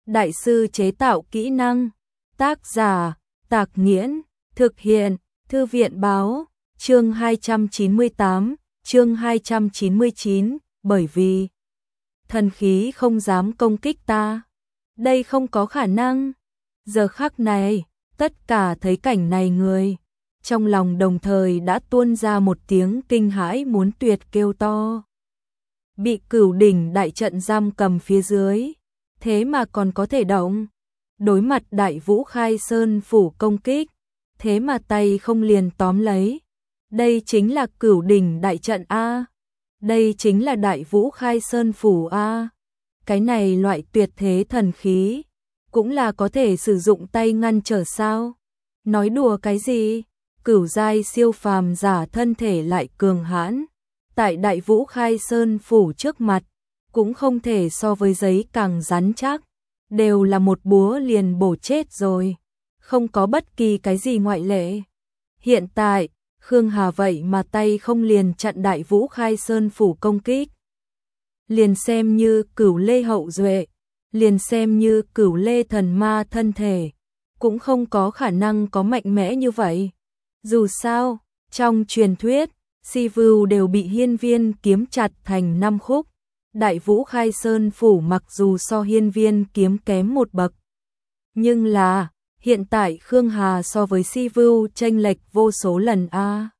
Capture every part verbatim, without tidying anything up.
Đại sư chế tạo kỹ năng. Tác giả, Tạc Nghiễn. Thực hiện, Thư viện báo. Chương hai trăm chín mươi tám, chương hai trăm chín mươi chín, bởi vì thần khí không dám công kích ta. Đây không có khả năng. Giờ khắc này, tất cả thấy cảnh này người, trong lòng đồng thời đã tuôn ra một tiếng kinh hãi muốn tuyệt kêu to. Bị Cửu đỉnh đại trận giam cầm phía dưới, thế mà còn có thể động. Đối mặt Đại Vũ Khai Sơn phủ công kích, thế mà tay không liền tóm lấy. Đây chính là Cửu đỉnh đại trận A. Đây chính là Đại Vũ Khai Sơn phủ A. Cái này loại tuyệt thế thần khí, cũng là có thể sử dụng tay ngăn trở sao? Nói đùa cái gì? Cửu giai siêu phàm giả thân thể lại cường hãn, tại Đại Vũ Khai Sơn phủ trước mặt, cũng không thể so với giấy càng rắn chắc, đều là một búa liền bổ chết rồi, không có bất kỳ cái gì ngoại lệ. Hiện tại, Khương Hà vậy mà tay không liền chặn Đại Vũ Khai Sơn phủ công kích. Liền xem như Cửu Lê hậu duệ, liền xem như Cửu Lê thần ma thân thể, cũng không có khả năng có mạnh mẽ như vậy. Dù sao, trong truyền thuyết, Si Vưu đều bị hiên viên kiếm chặt thành năm khúc. Đại Vũ Khai Sơn phủ mặc dù so hiên viên kiếm kém một bậc, nhưng là, hiện tại Khương Hà so với Si Vưu chênh lệch vô số lần a.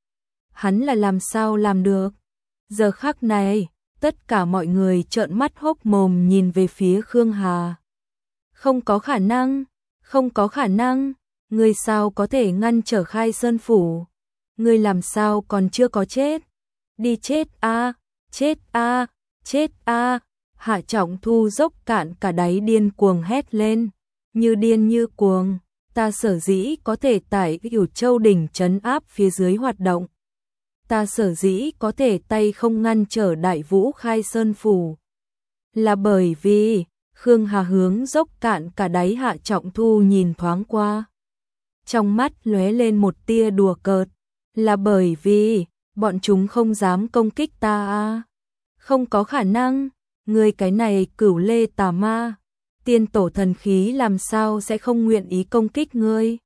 Hắn là làm sao làm được? Giờ khắc này, tất cả mọi người trợn mắt hốc mồm nhìn về phía Khương Hà. Không có khả năng, không có khả năng, ngươi sao có thể ngăn trở Khai Sơn phủ? Ngươi làm sao còn chưa có chết? Đi chết a, chết a, chết a. Hạ Trọng Thu dốc cạn cả đáy điên cuồng hét lên, như điên như cuồng, ta sở dĩ có thể tại Cửu Châu đỉnh trấn áp phía dưới hoạt động. Ta sở dĩ có thể tay không ngăn trở Đại Vũ Khai Sơn phủ, là bởi vì Khương Hà hướng dốc cạn cả đáy Hạ Trọng Thu nhìn thoáng qua, trong mắt lóe lên một tia đùa cợt, là bởi vì bọn chúng không dám công kích ta a. Không có khả năng, ngươi cái này Cửu Lê tà ma, tiên tổ thần khí làm sao sẽ không nguyện ý công kích ngươi?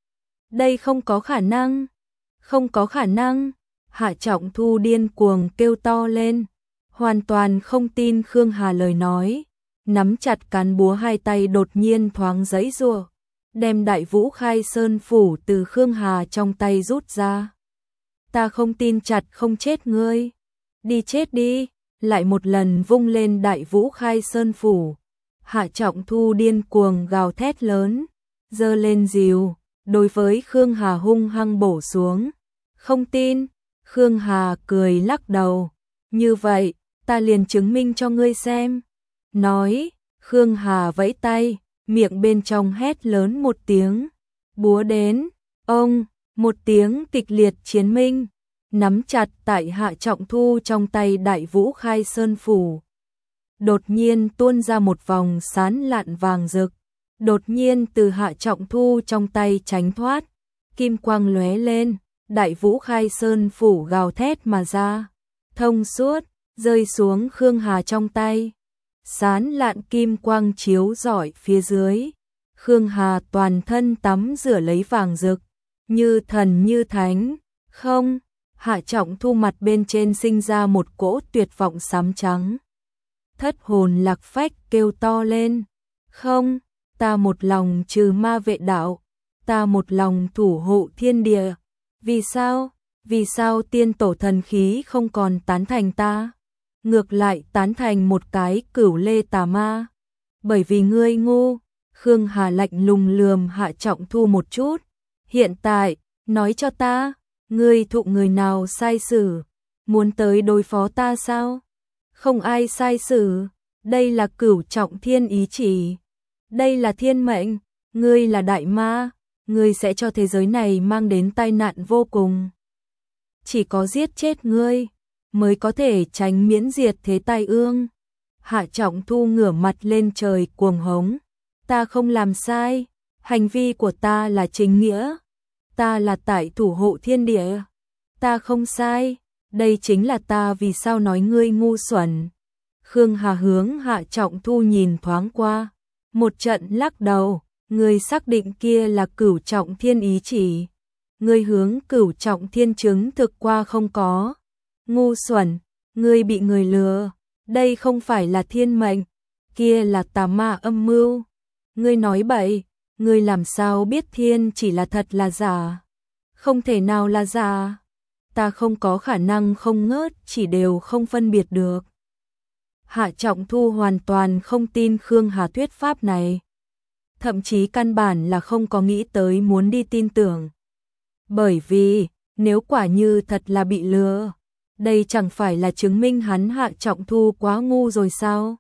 Đây không có khả năng, không có khả năng. Hạ Trọng Thu điên cuồng kêu to lên, hoàn toàn không tin Khương Hà lời nói, nắm chặt cán búa hai tay đột nhiên thoáng giãy giụa, đem Đại Vũ Khai Sơn phủ từ Khương Hà trong tay rút ra. Ta không tin chặt không chết ngươi, đi chết đi, lại một lần vung lên Đại Vũ Khai Sơn phủ. Hạ Trọng Thu điên cuồng gào thét lớn, giơ lên rìu, đối với Khương Hà hung hăng bổ xuống. Không tin. Khương Hà cười lắc đầu, như vậy, ta liền chứng minh cho ngươi xem. Nói, Khương Hà vẫy tay, miệng bên trong hét lớn một tiếng, búa đến, ông, một tiếng kịch liệt chiến minh, nắm chặt tại Hạ Trọng Thu trong tay Đại Vũ Khai Sơn phủ. Đột nhiên tuôn ra một vòng sán lạn vàng rực, đột nhiên từ Hạ Trọng Thu trong tay tránh thoát, kim quang lóe lên. Đại Vũ Khai Sơn phủ gào thét mà ra, thông suốt, rơi xuống Khương Hà trong tay. Sán lạn kim quang chiếu rọi phía dưới, Khương Hà toàn thân tắm rửa lấy vàng rực, như thần như thánh. Không, Hạ Trọng Thu mặt bên trên sinh ra một cỗ tuyệt vọng xám trắng. Thất hồn lạc phách kêu to lên, không, ta một lòng trừ ma vệ đạo, ta một lòng thủ hộ thiên địa. Vì sao? Vì sao tiên tổ thần khí không còn tán thành ta? Ngược lại tán thành một cái Cửu Lê tà ma? Bởi vì ngươi ngu. Khương Hà lạnh lùng lườm Hạ Trọng Thu một chút. Hiện tại, nói cho ta, ngươi thụ người nào sai xử? Muốn tới đối phó ta sao? Không ai sai xử. Đây là cửu trọng thiên ý chỉ. Đây là thiên mệnh. Ngươi là đại ma. Ngươi sẽ cho thế giới này mang đến tai nạn vô cùng. Chỉ có giết chết ngươi, mới có thể tránh miễn diệt thế tai ương. Hạ Trọng Thu ngửa mặt lên trời cuồng hống. Ta không làm sai, hành vi của ta là chính nghĩa. Ta là tại thủ hộ thiên địa. Ta không sai, đây chính là ta vì sao nói ngươi ngu xuẩn. Khương Hà hướng Hạ Trọng Thu nhìn thoáng qua, Một trận lắc đầu, người xác định kia là Cửu Trọng Thiên ý chỉ. Người hướng Cửu Trọng Thiên chứng thực qua không có. Ngu xuẩn, ngươi bị người lừa, đây không phải là thiên mệnh, kia là tà ma âm mưu. Ngươi nói bậy, ngươi làm sao biết thiên chỉ là thật là giả? Không thể nào là giả. Ta không có khả năng không ngớt, chỉ đều không phân biệt được. Hạ Trọng Thu hoàn toàn không tin Khương Hà thuyết pháp này. Thậm chí căn bản là không có nghĩ tới muốn đi tin tưởng. Bởi vì, nếu quả như thật là bị lừa, đây chẳng phải là chứng minh hắn Hạ Trọng Thu quá ngu rồi sao?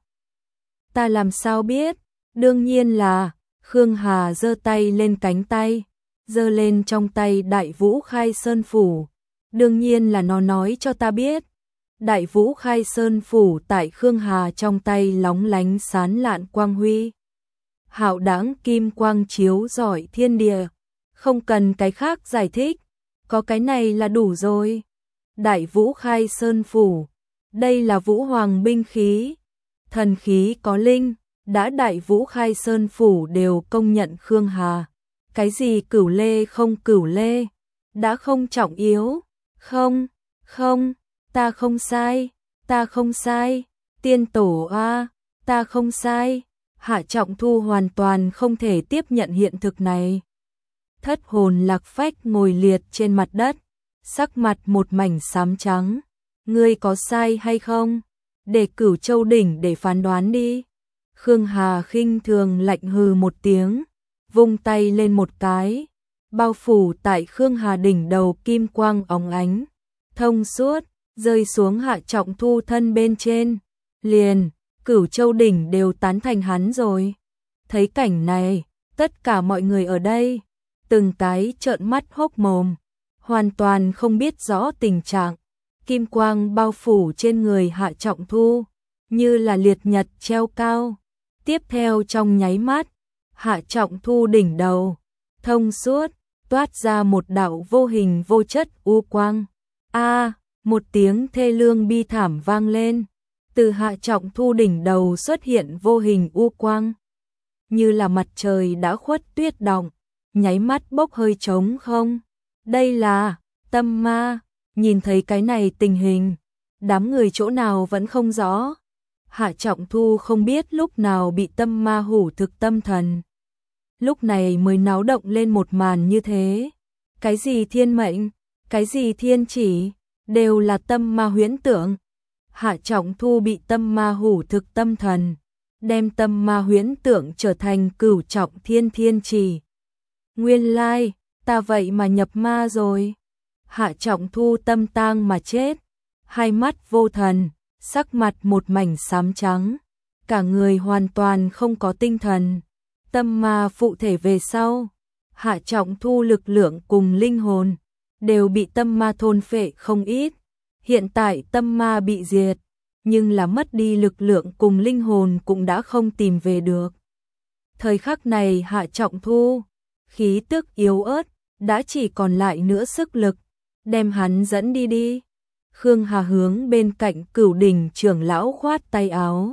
Ta làm sao biết? Đương nhiên là, Khương Hà giơ tay lên cánh tay, giơ lên trong tay Đại Vũ Khai Sơn Phủ. Đương nhiên là nó nói cho ta biết. Đại Vũ Khai Sơn Phủ tại Khương Hà trong tay lóng lánh sán lạn quang huy. Hạo đãng kim quang chiếu rọi thiên địa, không cần cái khác giải thích, có cái này là đủ rồi. Đại Vũ Khai Sơn Phủ, đây là Vũ Hoàng binh khí, thần khí có linh, đã Đại Vũ Khai Sơn Phủ đều công nhận Khương Hà. Cái gì cửu lê không cửu lê, đã không trọng yếu, không, không, ta không sai, ta không sai, tiên tổ a, ta không sai. Hạ Trọng Thu hoàn toàn không thể tiếp nhận hiện thực này. Thất hồn lạc phách ngồi liệt trên mặt đất, sắc mặt một mảnh xám trắng. Ngươi có sai hay không? Để Cửu Châu đỉnh để phán đoán đi. Khương Hà khinh thường lạnh hừ một tiếng, vung tay lên một cái, bao phủ tại Khương Hà đỉnh đầu kim quang óng ánh, thông suốt, rơi xuống Hạ Trọng Thu thân bên trên. Liền, Cửu Châu đỉnh đều tán thành hắn rồi. Thấy cảnh này, tất cả mọi người ở đây, từng cái trợn mắt hốc mồm, hoàn toàn không biết rõ tình trạng. Kim quang bao phủ trên người Hạ Trọng Thu, như là liệt nhật treo cao. Tiếp theo trong nháy mắt, Hạ Trọng Thu đỉnh đầu, thông suốt, toát ra một đạo vô hình vô chất u quang. A, một tiếng thê lương bi thảm vang lên, từ Hạ Trọng Thu đỉnh đầu xuất hiện vô hình u quang, như là mặt trời đã khuất tuyết động, nháy mắt bốc hơi trống không. Đây là tâm ma. Nhìn thấy cái này tình hình, đám người chỗ nào vẫn không rõ. Hạ Trọng Thu không biết lúc nào bị tâm ma hủ thực tâm thần, lúc này mới náo động lên một màn như thế. Cái gì thiên mệnh, cái gì thiên chỉ, đều là tâm ma huyễn tưởng. Hạ Trọng Thu bị tâm ma hủ thực tâm thần, đem tâm ma huyễn tưởng trở thành Cửu Trọng Thiên thiên chỉ. Nguyên lai, ta vậy mà nhập ma rồi. Hạ Trọng Thu tâm tang mà chết, hai mắt vô thần, sắc mặt một mảnh xám trắng, cả người hoàn toàn không có tinh thần. Tâm ma phụ thể về sau, Hạ Trọng Thu lực lượng cùng linh hồn đều bị tâm ma thôn phệ không ít. Hiện tại tâm ma bị diệt, nhưng là mất đi lực lượng cùng linh hồn cũng đã không tìm về được. Thời khắc này Hạ Trọng Thu, khí tức yếu ớt, đã chỉ còn lại nữa sức lực, đem hắn dẫn đi đi. Khương Hà hướng bên cạnh Cửu Đỉnh trưởng lão khoát tay áo.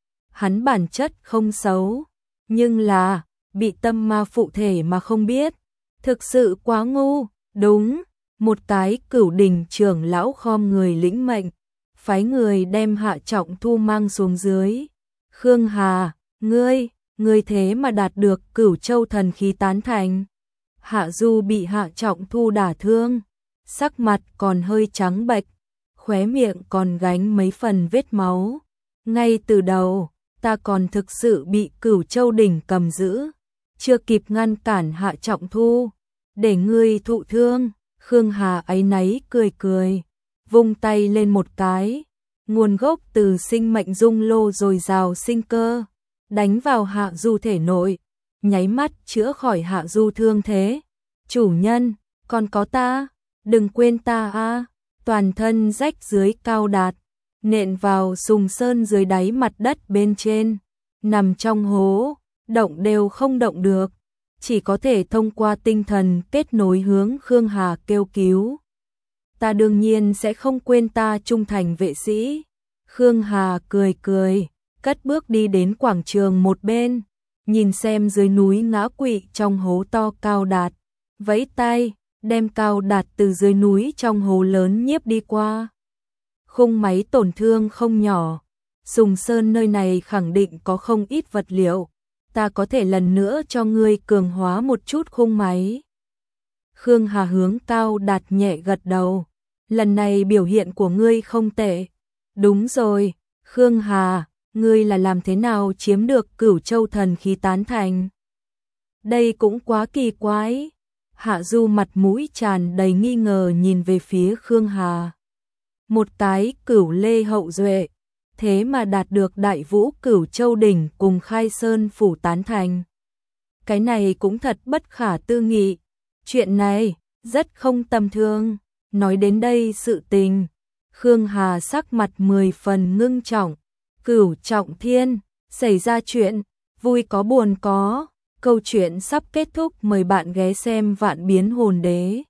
Hắn bản chất không xấu, nhưng là bị tâm ma phụ thể mà không biết, thực sự quá ngu. Đúng, một cái Cửu Đỉnh trưởng lão khom người lĩnh mệnh, phái người đem Hạ Trọng Thu mang xuống dưới. Khương Hà, ngươi, ngươi thế mà đạt được Cửu Châu thần khí tán thành. Hạ Du bị Hạ Trọng Thu đả thương, sắc mặt còn hơi trắng bệch, khóe miệng còn gánh mấy phần vết máu. Ngay từ đầu, ta còn thực sự bị Cửu Châu đỉnh cầm giữ, chưa kịp ngăn cản Hạ Trọng Thu, để ngươi thụ thương. Khương Hà áy náy cười cười, vung tay lên một cái, nguồn gốc từ sinh mệnh dung lô dồi dào sinh cơ, đánh vào Hạ Du thể nội, nháy mắt chữa khỏi Hạ Du thương thế. Chủ nhân, còn có ta, đừng quên ta a. Toàn thân rách dưới cao đạt, nện vào sùng sơn dưới đáy mặt đất bên trên, nằm trong hố, động đều không động được, chỉ có thể thông qua tinh thần kết nối hướng Khương Hà kêu cứu. Ta đương nhiên sẽ không quên ta trung thành vệ sĩ. Khương Hà cười cười, cất bước đi đến quảng trường một bên, nhìn xem dưới núi ngã quỵ trong hố to Cao Đạt, vẫy tay, đem Cao Đạt từ dưới núi trong hố lớn nhiếp đi qua. Khung máy tổn thương không nhỏ, Sùng Sơn nơi này khẳng định có không ít vật liệu, ta có thể lần nữa cho ngươi cường hóa một chút khung máy. Khương Hà hướng Cao Đạt nhẹ gật đầu, lần này biểu hiện của ngươi không tệ. Đúng rồi, Khương Hà, ngươi là làm thế nào chiếm được Cửu Châu thần khí tán thành? Đây cũng quá kỳ quái. Hạ Du mặt mũi tràn đầy nghi ngờ nhìn về phía Khương Hà. Một cái Cửu Lê hậu duệ, thế mà đạt được Đại Vũ Cửu Châu đỉnh cùng Khai Sơn phủ tán thành. Cái này cũng thật bất khả tư nghị. Chuyện này rất không tầm thường. Nói đến đây sự tình, Khương Hà sắc mặt mười phần ngưng trọng. Cửu Trọng Thiên, xảy ra chuyện, vui có buồn có. Câu chuyện sắp kết thúc, mời bạn ghé xem Vạn Biến Hồn Đế.